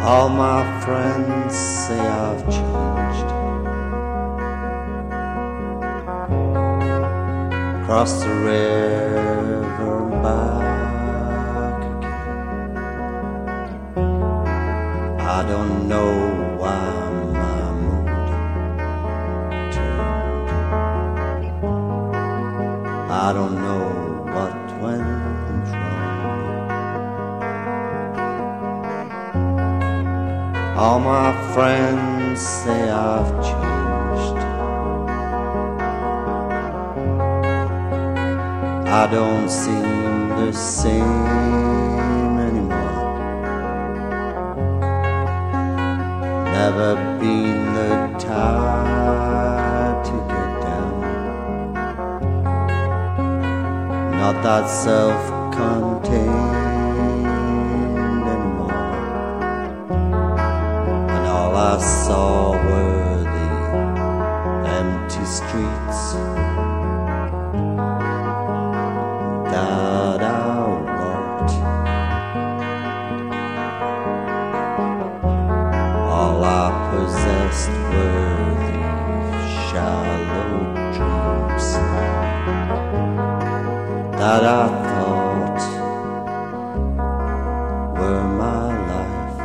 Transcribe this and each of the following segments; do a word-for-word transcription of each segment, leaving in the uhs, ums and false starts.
All my friends say I've changed. Cross the river and back again. I don't know why my mood turned. I don't know what went wrong. All my friends say I've changed. I don't seem the same anymore. Never been the type to get down. Not that self-contained anymore. And all I saw were the empty streets that I walked. All I possessed were the shallow dreams that I thought were my life.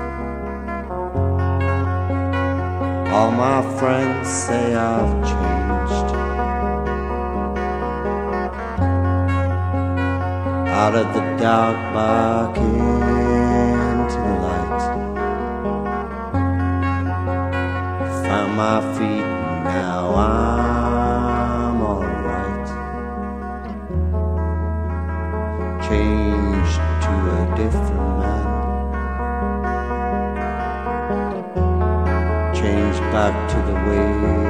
All my friends say I've changed. Out of the dark back into the light. Found my feet, now I'm alright. Changed to a different man. Changed back to the way